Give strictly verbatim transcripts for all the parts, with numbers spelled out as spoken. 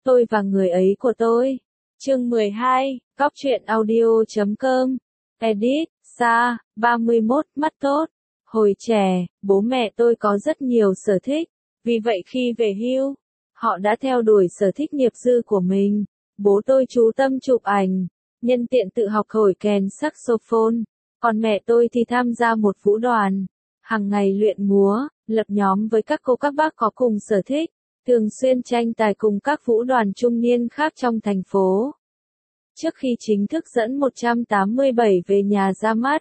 Tôi và người ấy của tôi. Chương mười hai, Cóc truyện audio chấm com. Edit, Sa, ba mươi mốt, mắt tốt. Hồi trẻ, bố mẹ tôi có rất nhiều sở thích. Vì vậy khi về hưu, họ đã theo đuổi sở thích nghiệp dư của mình. Bố tôi chú tâm chụp ảnh, nhân tiện tự học thổi kèn saxophone. Còn mẹ tôi thì tham gia một vũ đoàn, hàng ngày luyện múa, lập nhóm với các cô các bác có cùng sở thích, thường xuyên tranh tài cùng các vũ đoàn trung niên khác trong thành phố. Trước khi chính thức dẫn một trăm tám mươi bảy về nhà ra mắt,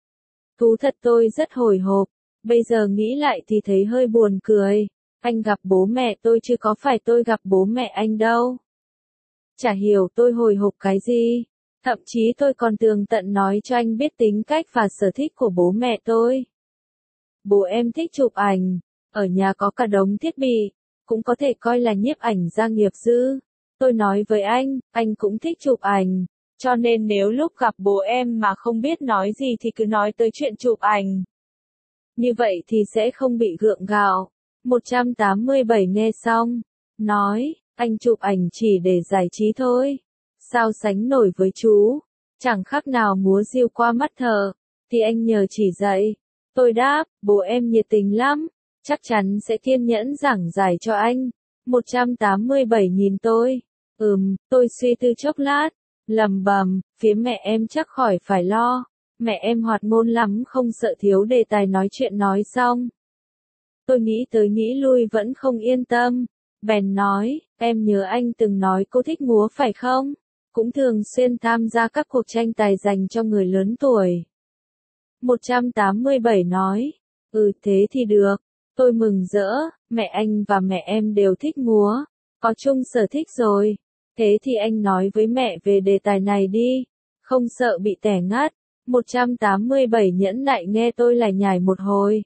thú thật tôi rất hồi hộp, bây giờ nghĩ lại thì thấy hơi buồn cười. Anh gặp bố mẹ tôi chứ có phải tôi gặp bố mẹ anh đâu. Chả hiểu tôi hồi hộp cái gì. Thậm chí tôi còn tường tận nói cho anh biết tính cách và sở thích của bố mẹ tôi. Bố em thích chụp ảnh, ở nhà có cả đống thiết bị, cũng có thể coi là nhiếp ảnh gia nghiệp dư. Tôi nói với anh, anh cũng thích chụp ảnh, cho nên nếu lúc gặp bố em mà không biết nói gì thì cứ nói tới chuyện chụp ảnh. Như vậy thì sẽ không bị gượng gạo. một trăm tám mươi bảy nghe xong, nói, anh chụp ảnh chỉ để giải trí thôi. Sao sánh nổi với chú, chẳng khác nào múa diêu qua mắt thợ, thì anh nhờ chỉ dạy. Tôi đáp, bố em nhiệt tình lắm, chắc chắn sẽ kiên nhẫn giảng giải cho anh. một trăm tám mươi bảy nhìn tôi, ừm, tôi suy tư chốc lát, lầm bầm, phía mẹ em chắc khỏi phải lo, mẹ em hoạt ngôn lắm không sợ thiếu đề tài nói chuyện. Nói xong, tôi nghĩ tới nghĩ lui vẫn không yên tâm, bèn nói, em nhớ anh từng nói cô thích múa phải không? Cũng thường xuyên tham gia các cuộc tranh tài dành cho người lớn tuổi. một trăm tám mươi bảy nói, ừ thế thì được, tôi mừng rỡ, mẹ anh và mẹ em đều thích múa, có chung sở thích rồi, thế thì anh nói với mẹ về đề tài này đi, không sợ bị tẻ ngắt. một trăm tám mươi bảy nhẫn nại nghe tôi lải nhải một hồi.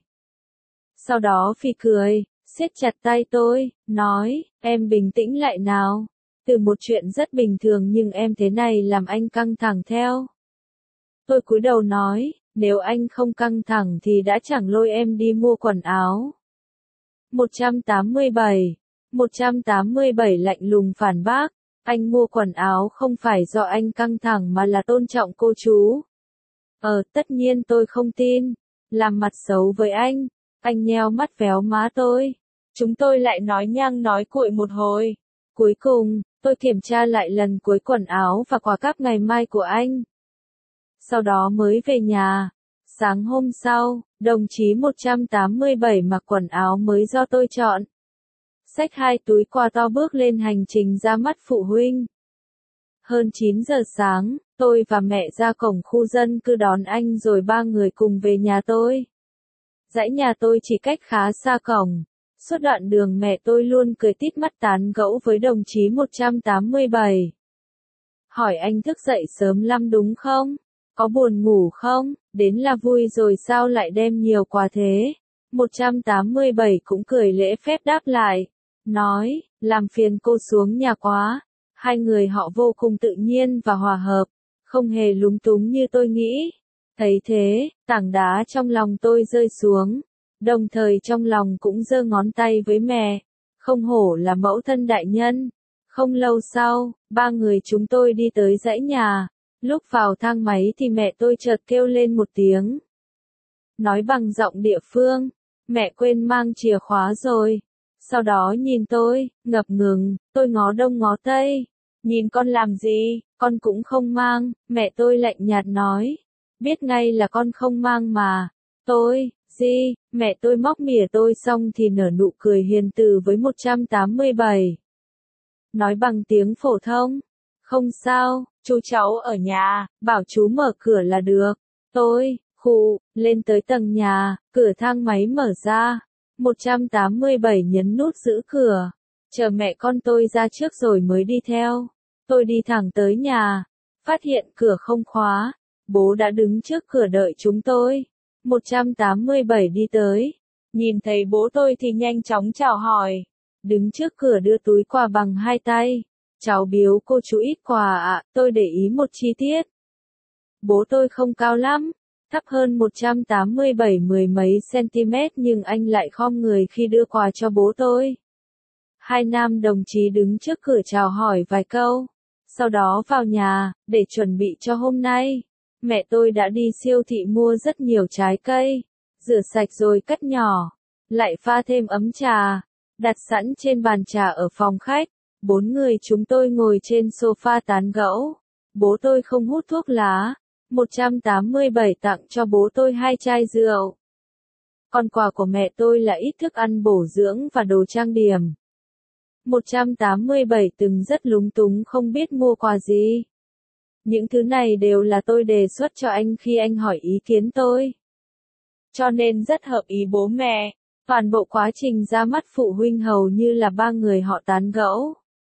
Sau đó phì cười, siết chặt tay tôi, nói, em bình tĩnh lại nào. Từ một chuyện rất bình thường nhưng em thế này làm anh căng thẳng theo. Tôi cúi đầu nói, nếu anh không căng thẳng thì đã chẳng lôi em đi mua quần áo. một trăm tám mươi bảy. một trăm tám mươi bảy lạnh lùng phản bác, anh mua quần áo không phải do anh căng thẳng mà là tôn trọng cô chú. Ờ, tất nhiên tôi không tin. Làm mặt xấu với anh. Anh nheo mắt véo má tôi. Chúng tôi lại nói nhăng nói cuội một hồi. Cuối cùng, tôi kiểm tra lại lần cuối quần áo và quà cáp ngày mai của anh. Sau đó mới về nhà. Sáng hôm sau, đồng chí một trăm tám mươi bảy mặc quần áo mới do tôi chọn. Xách hai túi quà to bước lên hành trình ra mắt phụ huynh. Hơn chín giờ sáng, tôi và mẹ ra cổng khu dân cư đón anh rồi ba người cùng về nhà tôi. Dãy nhà tôi chỉ cách khá xa cổng. Suốt đoạn đường mẹ tôi luôn cười tít mắt tán gẫu với đồng chí một trăm tám mươi bảy. Hỏi anh thức dậy sớm lắm đúng không? Có buồn ngủ không? Đến là vui rồi sao lại đem nhiều quà thế? một trăm tám mươi bảy cũng cười lễ phép đáp lại. Nói, làm phiền cô xuống nhà quá. Hai người họ vô cùng tự nhiên và hòa hợp, không hề lúng túng như tôi nghĩ. Thấy thế, tảng đá trong lòng tôi rơi xuống. Đồng thời trong lòng cũng giơ ngón tay với mẹ. Không hổ là mẫu thân đại nhân. Không lâu sau, ba người chúng tôi đi tới dãy nhà. Lúc vào thang máy thì mẹ tôi chợt kêu lên một tiếng. Nói bằng giọng địa phương, mẹ quên mang chìa khóa rồi. Sau đó nhìn tôi, ngập ngừng, tôi ngó đông ngó tây. Nhìn con làm gì, con cũng không mang, mẹ tôi lạnh nhạt nói. Biết ngay là con không mang mà. Tôi, gì, mẹ tôi móc mỉa tôi xong thì nở nụ cười hiền từ với một trăm tám mươi bảy. Nói bằng tiếng phổ thông. Không sao, chú cháu ở nhà, bảo chú mở cửa là được. Tôi, khụ, lên tới tầng nhà, cửa thang máy mở ra. một trăm tám mươi bảy nhấn nút giữ cửa. Chờ mẹ con tôi ra trước rồi mới đi theo. Tôi đi thẳng tới nhà. Phát hiện cửa không khóa. Bố đã đứng trước cửa đợi chúng tôi. một trăm tám mươi bảy đi tới. Nhìn thấy bố tôi thì nhanh chóng chào hỏi. Đứng trước cửa đưa túi quà bằng hai tay. Cháu biếu cô chú ít quà ạ, tôi để ý một chi tiết. Bố tôi không cao lắm, thấp hơn một trăm tám mươi bảy mười mấy cm nhưng anh lại khom người khi đưa quà cho bố tôi. Hai nam đồng chí đứng trước cửa chào hỏi vài câu. Sau đó vào nhà, để chuẩn bị cho hôm nay. Mẹ tôi đã đi siêu thị mua rất nhiều trái cây, rửa sạch rồi cắt nhỏ, lại pha thêm ấm trà, đặt sẵn trên bàn trà ở phòng khách. Bốn người chúng tôi ngồi trên sofa tán gẫu. Bố tôi không hút thuốc lá. một trăm tám mươi bảy tặng cho bố tôi hai chai rượu. Còn quà của mẹ tôi là ít thức ăn bổ dưỡng và đồ trang điểm. một trăm tám mươi bảy từng rất lúng túng không biết mua quà gì. Những thứ này đều là tôi đề xuất cho anh khi anh hỏi ý kiến tôi. Cho nên rất hợp ý bố mẹ. Toàn bộ quá trình ra mắt phụ huynh hầu như là ba người họ tán gẫu.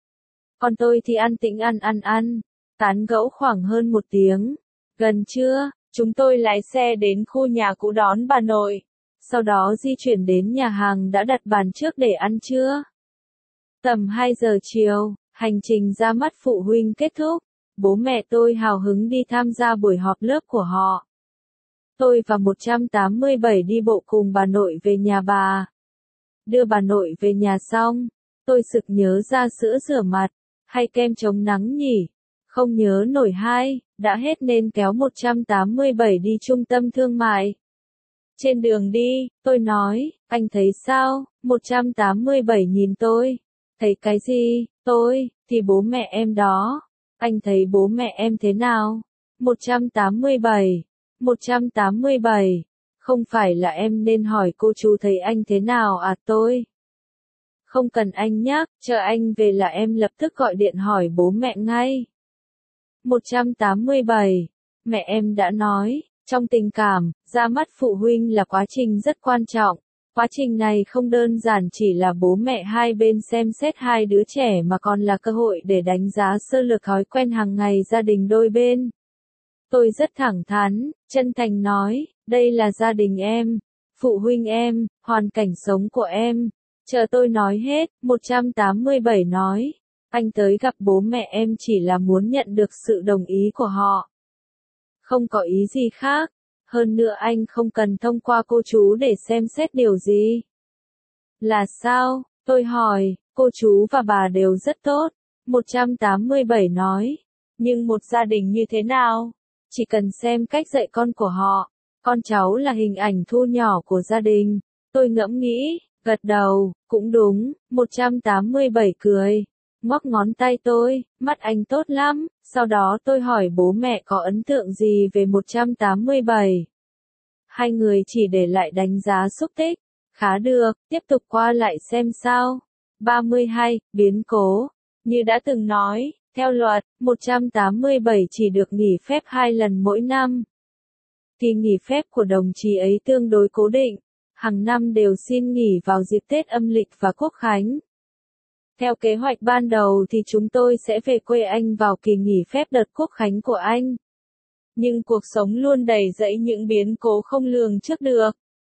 Còn tôi thì ăn tĩnh ăn ăn ăn, tán gẫu khoảng hơn một tiếng. Gần trưa, chúng tôi lái xe đến khu nhà cũ đón bà nội. Sau đó di chuyển đến nhà hàng đã đặt bàn trước để ăn trưa. Tầm hai giờ chiều, hành trình ra mắt phụ huynh kết thúc. Bố mẹ tôi hào hứng đi tham gia buổi họp lớp của họ. Tôi và một trăm tám mươi bảy đi bộ cùng bà nội về nhà bà. Đưa bà nội về nhà xong, tôi sực nhớ ra sữa rửa mặt, hay kem chống nắng nhỉ? Không nhớ nổi hai, đã hết nên kéo một trăm tám mươi bảy đi trung tâm thương mại. Trên đường đi, tôi nói, anh thấy sao? một trăm tám mươi bảy nhìn tôi. Thấy cái gì? Tôi, thì bố mẹ em đó. Anh thấy bố mẹ em thế nào? một trăm tám mươi bảy. một trăm tám mươi bảy. Không phải là em nên hỏi cô chú thấy anh thế nào à tôi? Không cần anh nhắc, chờ anh về là em lập tức gọi điện hỏi bố mẹ ngay. một trăm tám mươi bảy. Mẹ em đã nói, trong tình cảm, ra mắt phụ huynh là quá trình rất quan trọng. Quá trình này không đơn giản chỉ là bố mẹ hai bên xem xét hai đứa trẻ mà còn là cơ hội để đánh giá sơ lược thói quen hàng ngày gia đình đôi bên. Tôi rất thẳng thắn, chân thành nói, đây là gia đình em, phụ huynh em, hoàn cảnh sống của em. Chờ tôi nói hết, một trăm tám mươi bảy nói, anh tới gặp bố mẹ em chỉ là muốn nhận được sự đồng ý của họ. Không có ý gì khác. Hơn nữa anh không cần thông qua cô chú để xem xét điều gì. Là sao? Tôi hỏi, cô chú và bà đều rất tốt. một trăm tám mươi bảy nói. Nhưng một gia đình như thế nào? Chỉ cần xem cách dạy con của họ. Con cháu là hình ảnh thu nhỏ của gia đình. Tôi ngẫm nghĩ, gật đầu, cũng đúng. một trăm tám mươi bảy cười. Ngoắc ngón tay tôi, mắt anh tốt lắm. Sau đó tôi hỏi bố mẹ có ấn tượng gì về một trăm tám mươi bảy. Hai người chỉ để lại đánh giá xúc tích. Khá được, tiếp tục qua lại xem sao. ba mươi hai, biến cố. Như đã từng nói, theo luật, một trăm tám mươi bảy chỉ được nghỉ phép hai lần mỗi năm. Kỳ nghỉ phép của đồng chí ấy tương đối cố định. Hàng năm đều xin nghỉ vào dịp Tết âm lịch và Quốc khánh. Theo kế hoạch ban đầu thì chúng tôi sẽ về quê anh vào kỳ nghỉ phép đợt Quốc khánh của anh. Nhưng cuộc sống luôn đầy rẫy những biến cố không lường trước được.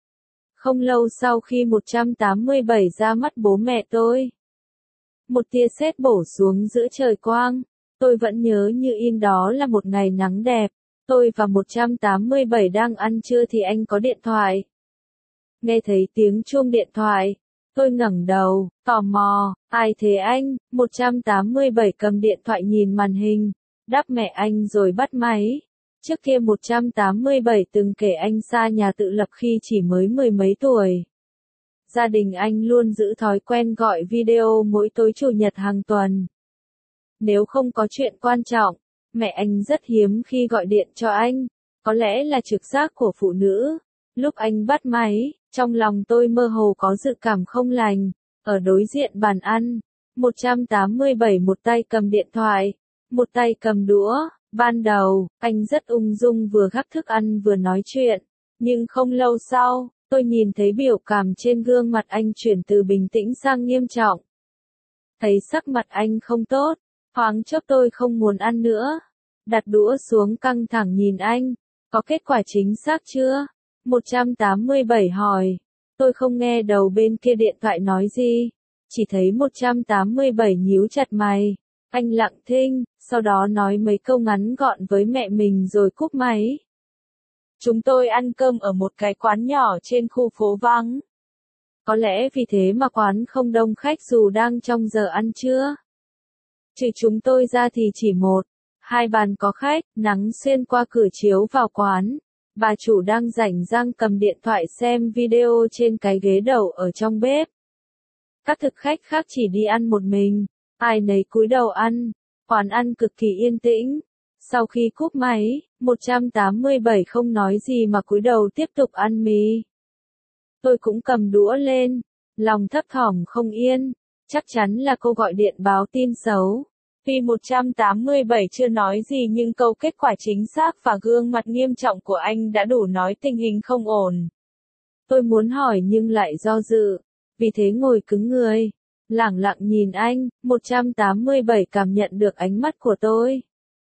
Không lâu sau khi một trăm tám mươi bảy ra mắt bố mẹ tôi, một tia sét bổ xuống giữa trời quang. Tôi vẫn nhớ như in đó là một ngày nắng đẹp. Tôi và một trăm tám mươi bảy đang ăn trưa thì anh có điện thoại. Nghe thấy tiếng chuông điện thoại, tôi ngẩng đầu, tò mò, ai thế anh? một trăm tám mươi bảy cầm điện thoại nhìn màn hình, đáp mẹ anh rồi bắt máy. Trước kia một trăm tám mươi bảy từng kể anh xa nhà tự lập khi chỉ mới mười mấy tuổi. Gia đình anh luôn giữ thói quen gọi video mỗi tối chủ nhật hàng tuần. Nếu không có chuyện quan trọng, mẹ anh rất hiếm khi gọi điện cho anh. Có lẽ là trực giác của phụ nữ. Lúc anh bắt máy, trong lòng tôi mơ hồ có dự cảm không lành. Ở đối diện bàn ăn, một trăm tám mươi bảy một tay cầm điện thoại, một tay cầm đũa. Ban đầu, anh rất ung dung vừa gắp thức ăn vừa nói chuyện. Nhưng không lâu sau, tôi nhìn thấy biểu cảm trên gương mặt anh chuyển từ bình tĩnh sang nghiêm trọng. Thấy sắc mặt anh không tốt, thoáng chốc tôi không muốn ăn nữa. Đặt đũa xuống căng thẳng nhìn anh. Có kết quả chính xác chưa? một trăm tám mươi bảy hỏi. Tôi không nghe đầu bên kia điện thoại nói gì. Chỉ thấy một trăm tám mươi bảy nhíu chặt mày. Anh lặng thinh, sau đó nói mấy câu ngắn gọn với mẹ mình rồi cúp máy. Chúng tôi ăn cơm ở một cái quán nhỏ trên khu phố vắng. Có lẽ vì thế mà quán không đông khách dù đang trong giờ ăn trưa. Trừ chúng tôi ra thì chỉ một, hai bàn có khách, nắng xuyên qua cửa chiếu vào quán. Bà chủ đang rảnh rang cầm điện thoại xem video trên cái ghế đầu ở trong bếp. Các thực khách khác chỉ đi ăn một mình, ai nấy cúi đầu ăn, quán ăn cực kỳ yên tĩnh. Sau khi cúp máy, một trăm tám mươi bảy không nói gì mà cúi đầu tiếp tục ăn mì. Tôi cũng cầm đũa lên, lòng thấp thỏm không yên, chắc chắn là cô gọi điện báo tin xấu. Tuy một trăm tám mươi bảy chưa nói gì nhưng câu kết quả chính xác và gương mặt nghiêm trọng của anh đã đủ nói tình hình không ổn. Tôi muốn hỏi nhưng lại do dự, vì thế ngồi cứng người, lẳng lặng nhìn anh. Một trăm tám mươi bảy cảm nhận được ánh mắt của tôi.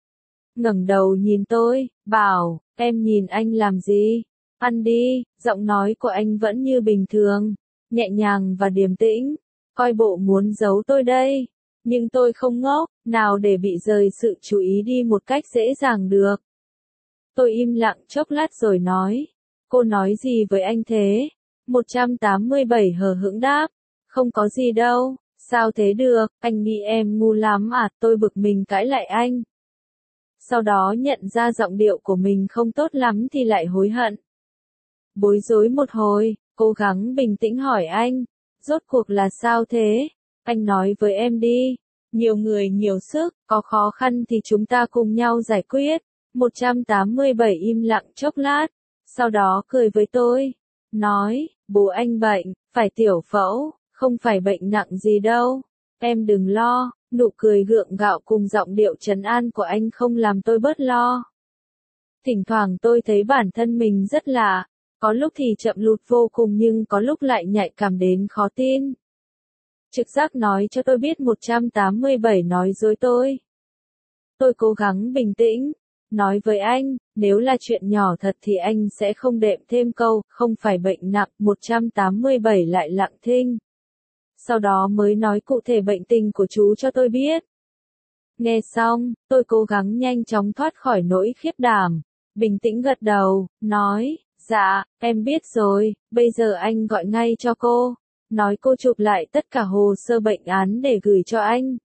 Ngẩng đầu nhìn tôi, bảo, em nhìn anh làm gì? Ăn đi. Giọng nói của anh vẫn như bình thường, nhẹ nhàng và điềm tĩnh, coi bộ muốn giấu tôi đây. Nhưng tôi không ngốc, nào để bị rời sự chú ý đi một cách dễ dàng được. Tôi im lặng chốc lát rồi nói, cô nói gì với anh thế? một trăm tám mươi bảy hờ hững đáp, không có gì đâu, sao thế được, anh nghĩ em ngu lắm à, tôi bực mình cãi lại anh. Sau đó nhận ra giọng điệu của mình không tốt lắm thì lại hối hận. Bối rối một hồi, cố gắng bình tĩnh hỏi anh, rốt cuộc là sao thế? Anh nói với em đi, nhiều người nhiều sức, có khó khăn thì chúng ta cùng nhau giải quyết. một trăm tám mươi bảy im lặng chốc lát, sau đó cười với tôi, nói, bố anh bệnh, phải tiểu phẫu, không phải bệnh nặng gì đâu, em đừng lo. Nụ cười gượng gạo cùng giọng điệu trấn an của anh không làm tôi bớt lo. Thỉnh thoảng tôi thấy bản thân mình rất lạ, có lúc thì chậm lụt vô cùng nhưng có lúc lại nhạy cảm đến khó tin. Trực giác nói cho tôi biết một trăm tám mươi bảy nói dối tôi. Tôi cố gắng bình tĩnh, nói với anh, nếu là chuyện nhỏ thật thì anh sẽ không đệm thêm câu, không phải bệnh nặng. Một trăm tám mươi bảy lại lặng thinh. Sau đó mới nói cụ thể bệnh tình của chú cho tôi biết. Nghe xong, tôi cố gắng nhanh chóng thoát khỏi nỗi khiếp đảm, bình tĩnh gật đầu, nói, dạ, em biết rồi, bây giờ anh gọi ngay cho cô, nói cô chụp lại tất cả hồ sơ bệnh án để gửi cho anh.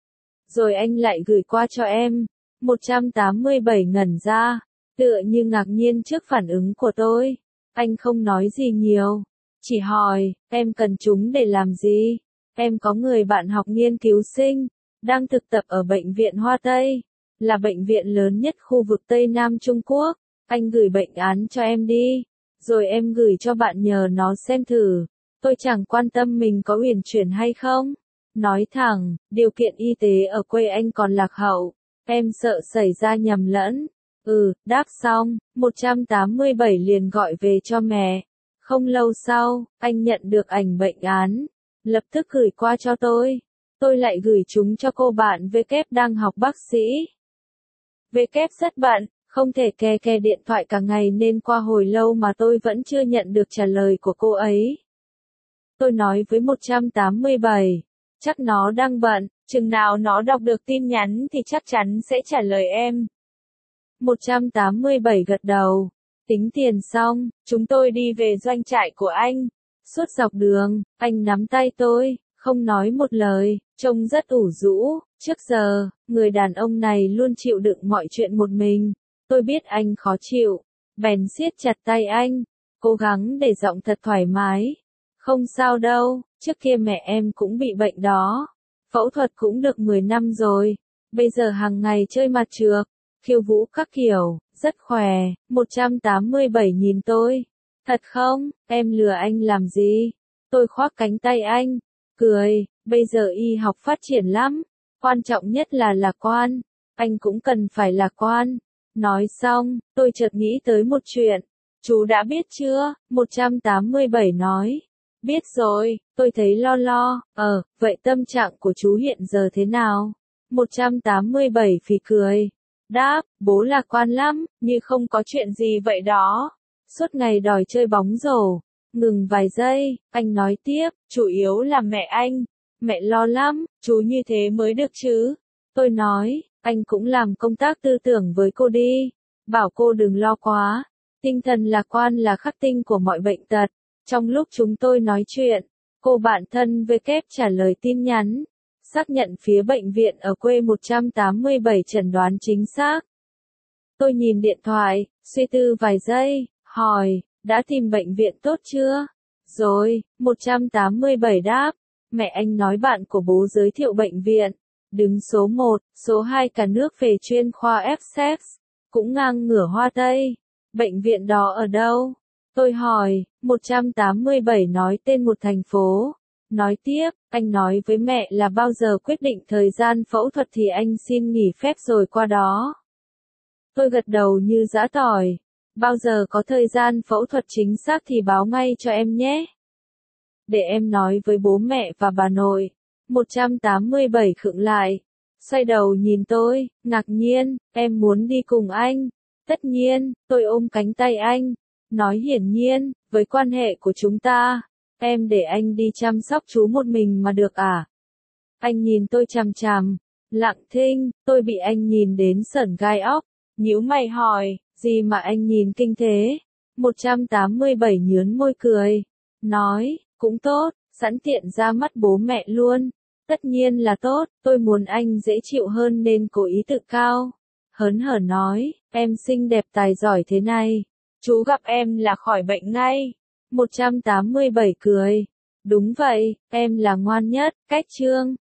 Rồi anh lại gửi qua cho em. một trăm tám mươi bảy ngẩn ra, tựa như ngạc nhiên trước phản ứng của tôi. Anh không nói gì nhiều, chỉ hỏi, em cần chúng để làm gì? Em có người bạn học nghiên cứu sinh, đang thực tập ở Bệnh viện Hoa Tây, là bệnh viện lớn nhất khu vực Tây Nam Trung Quốc. Anh gửi bệnh án cho em đi, rồi em gửi cho bạn nhờ nó xem thử. Tôi chẳng quan tâm mình có uyển chuyển hay không. Nói thẳng, điều kiện y tế ở quê anh còn lạc hậu, em sợ xảy ra nhầm lẫn. Ừ, đáp xong, một trăm tám mươi bảy liền gọi về cho mẹ. Không lâu sau, anh nhận được ảnh bệnh án, lập tức gửi qua cho tôi. Tôi lại gửi chúng cho cô bạn V K đang học bác sĩ. V K rất bận, không thể ke ke điện thoại cả ngày nên qua hồi lâu mà tôi vẫn chưa nhận được trả lời của cô ấy. Tôi nói với một trăm tám mươi bảy, chắc nó đang bận, chừng nào nó đọc được tin nhắn thì chắc chắn sẽ trả lời em. một trăm tám mươi bảy gật đầu. Tính tiền xong, chúng tôi đi về doanh trại của anh. Suốt dọc đường, anh nắm tay tôi, không nói một lời, trông rất ủ rũ. Trước giờ, người đàn ông này luôn chịu đựng mọi chuyện một mình. Tôi biết anh khó chịu, bèn siết chặt tay anh, cố gắng để giọng thật thoải mái. Không sao đâu, trước kia mẹ em cũng bị bệnh đó. Phẫu thuật cũng được mười năm rồi. Bây giờ hàng ngày chơi mặt trược, khiêu vũ các kiểu, rất khỏe. một trăm tám mươi bảy nhìn tôi. Thật không, em lừa anh làm gì? Tôi khoác cánh tay anh, cười, bây giờ y học phát triển lắm. Quan trọng nhất là lạc quan. Anh cũng cần phải lạc quan. Nói xong, tôi chợt nghĩ tới một chuyện. Chú đã biết chưa? một trăm tám mươi bảy nói. Biết rồi, tôi thấy lo lo. Ờ, vậy tâm trạng của chú hiện giờ thế nào? một trăm tám mươi bảy phì cười. Đáp, bố lạc quan lắm, như không có chuyện gì vậy đó. Suốt ngày đòi chơi bóng rổ. Ngừng vài giây, anh nói tiếp, chủ yếu là mẹ anh. Mẹ lo lắm, chú như thế mới được chứ. Tôi nói, anh cũng làm công tác tư tưởng với cô đi. Bảo cô đừng lo quá. Tinh thần lạc quan là khắc tinh của mọi bệnh tật. Trong lúc chúng tôi nói chuyện, Cô bạn thân vê kép trả lời tin nhắn. Xác nhận phía bệnh viện ở quê một trăm tám mươi bảy chẩn đoán chính xác. Tôi nhìn điện thoại, suy tư vài giây, hỏi, đã tìm bệnh viện tốt chưa? Rồi, một trăm tám mươi bảy đáp, mẹ anh nói bạn của bố giới thiệu bệnh viện. Đứng số một, số hai cả nước về chuyên khoa ép xê, cũng ngang ngửa Hoa Tây. Bệnh viện đó ở đâu? Tôi hỏi, một trăm tám mươi bảy nói tên một thành phố. Nói tiếp, anh nói với mẹ là bao giờ quyết định thời gian phẫu thuật thì anh xin nghỉ phép rồi qua đó. Tôi gật đầu như giã tỏi. Bao giờ có thời gian phẫu thuật chính xác thì báo ngay cho em nhé. Để em nói với bố mẹ và bà nội. một trăm tám mươi bảy khựng lại. Xoay đầu nhìn tôi, ngạc nhiên, em muốn đi cùng anh. Tất nhiên, tôi ôm cánh tay anh. Nói hiển nhiên, với quan hệ của chúng ta, em để anh đi chăm sóc chú một mình mà được à? Anh nhìn tôi chằm chằm, lặng thinh, tôi bị anh nhìn đến sởn gai óc. Nhíu mày hỏi, gì mà anh nhìn kinh thế? một trăm tám mươi bảy nhướn môi cười. Nói, cũng tốt, sẵn tiện ra mắt bố mẹ luôn. Tất nhiên là tốt, tôi muốn anh dễ chịu hơn nên cố ý tự cao. Hớn hở nói, em xinh đẹp tài giỏi thế này. Chú gặp em là khỏi bệnh ngay. một trăm tám mươi bảy cười. Đúng vậy, em là ngoan nhất, cách trương.